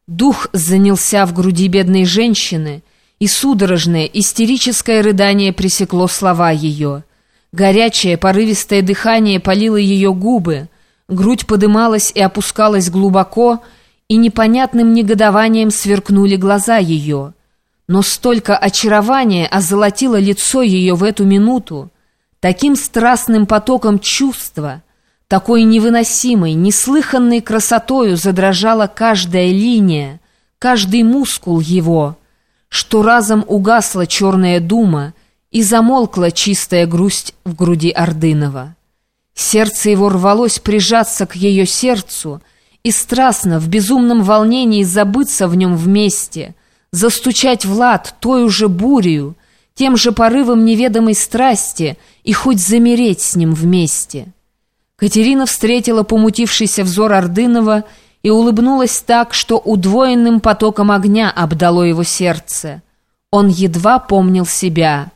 Дух занялся в груди бедной женщины, и судорожное, истерическое рыдание пресекло слова ее. Горячее, порывистое дыхание палило ее губы, грудь подымалась и опускалась глубоко, и непонятным негодованием сверкнули глаза ее. Но столько очарования озолотило лицо ее в эту минуту, таким страстным потоком чувства, такой невыносимой, неслыханной красотою задрожала каждая линия, каждый мускул его, что разом угасла черная дума и замолкла чистая грусть в груди Ордынова. Сердце его рвалось прижаться к ее сердцу и страстно, в безумном волнении забыться в нем вместе, застучать в лад той уже бурею, тем же порывом неведомой страсти и хоть замереть с ним вместе. Катерина встретила помутившийся взор Ордынова и улыбнулась так, что удвоенным потоком огня обдало его сердце. Он едва помнил себя.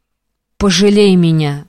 «Пожалей меня,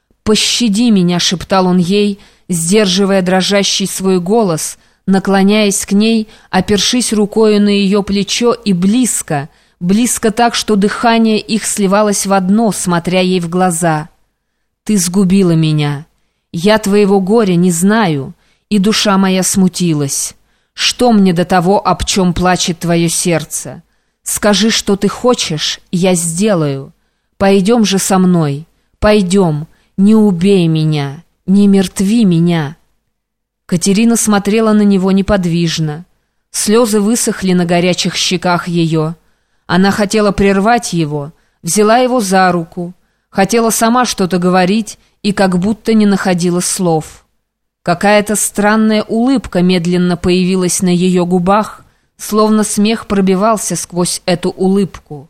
пощади меня», — шептал он ей, сдерживая дрожащий свой голос, наклоняясь к ней, опершись рукою на ее плечо и близко, близко так, что дыхание их сливалось в одно, смотря ей в глаза. «Ты сгубила меня. Я твоего горя не знаю, и душа моя смутилась. Что мне до того, об чем плачет твое сердце? Скажи, что ты хочешь, я сделаю. Пойдем же со мной, пойдем, не убей меня, не мертви меня». Катерина смотрела на него неподвижно. Слезы высохли на горячих щеках ее. Она хотела прервать его, взяла его за руку, хотела сама что-то говорить и как будто не находила слов. Какая-то странная улыбка медленно появилась на ее губах, словно смех пробивался сквозь эту улыбку.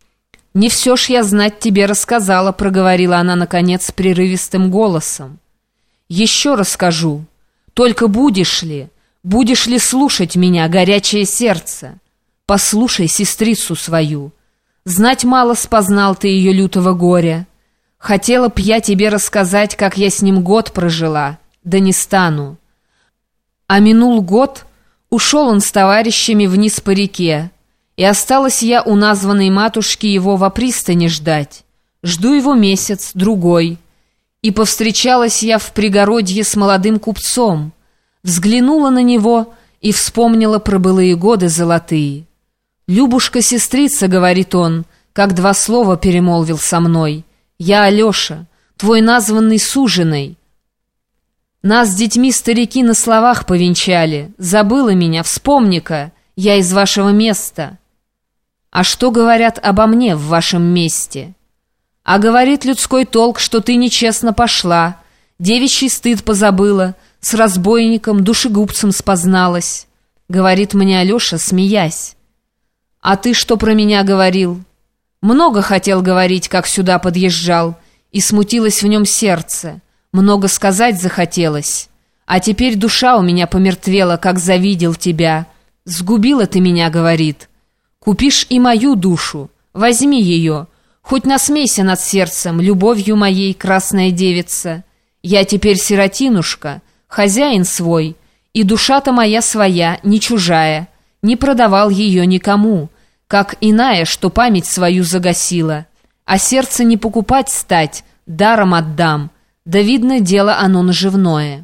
«Не все ж я знать тебе рассказала», — проговорила она, наконец, прерывистым голосом. «Еще расскажу. Только будешь ли слушать меня, горячее сердце? Послушай сестрицу свою. Знать мало спознал ты ее лютого горя. Хотела б я тебе рассказать, как я с ним год прожила, да не стану. А минул год, ушел он с товарищами вниз по реке, и осталась я у названной матушки его во пристани ждать. Жду его месяц, другой. И повстречалась я в пригородье с молодым купцом, взглянула на него и вспомнила про былые годы золотые. «Любушка-сестрица», — говорит он, как два слова перемолвил со мной, — «я Алеша, твой названный суженый. Нас с детьми старики на словах повенчали. Забыла меня, вспомни-ка, я из вашего места. А что говорят обо мне в вашем месте? А говорит людской толк, что ты нечестно пошла, девичий стыд позабыла, с разбойником, душегубцем спозналась», — говорит мне Алеша, смеясь. «А ты что про меня говорил?» «Много хотел говорить, как сюда подъезжал, и смутилось в нем сердце. Много сказать захотелось. А теперь душа у меня помертвела, как завидел тебя. Сгубила ты меня, — говорит. Купишь и мою душу, возьми ее, хоть насмейся над сердцем, любовью моей, красная девица. Я теперь сиротинушка, хозяин свой, и душа-то моя своя, не чужая, не продавал ее никому, как иная, что память свою загасила. А сердце не покупать стать, даром отдам, да видно, дело оно наживное».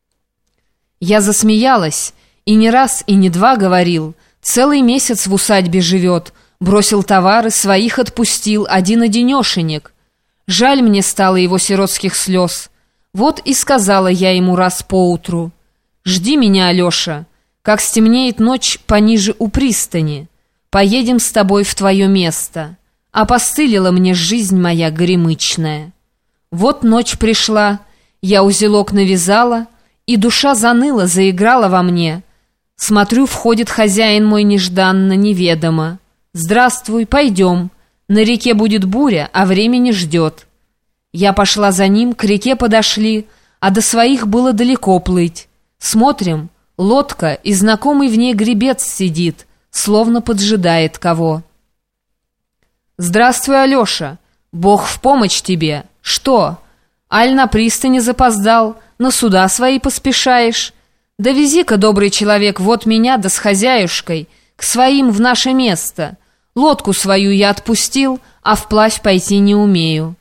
Я засмеялась, и не раз, и не два говорил, целый месяц в усадьбе живет, бросил товары, своих отпустил, один-одинешенек. Жаль мне стало его сиротских слез. Вот и сказала я ему раз поутру: «Жди меня, Алеша, как стемнеет ночь пониже у пристани. Поедем с тобой в твое место. Опостылила мне жизнь моя горемычная». Вот ночь пришла, я узелок навязала, и душа заныла, заиграла во мне. Смотрю, входит хозяин мой нежданно, неведомо. «Здравствуй, пойдем. На реке будет буря, а времени ждет». Я пошла за ним, к реке подошли, а до своих было далеко плыть. Смотрим, лодка, и знакомый в ней гребец сидит, словно поджидает кого. «Здравствуй, Алеша! Бог в помощь тебе! Что? Аль на пристани запоздал, на суда свои поспешаешь? Да вези-ка, добрый человек, вот меня да с хозяюшкой, к своим в наше место. Лодку свою я отпустил, а вплавь пойти не умею».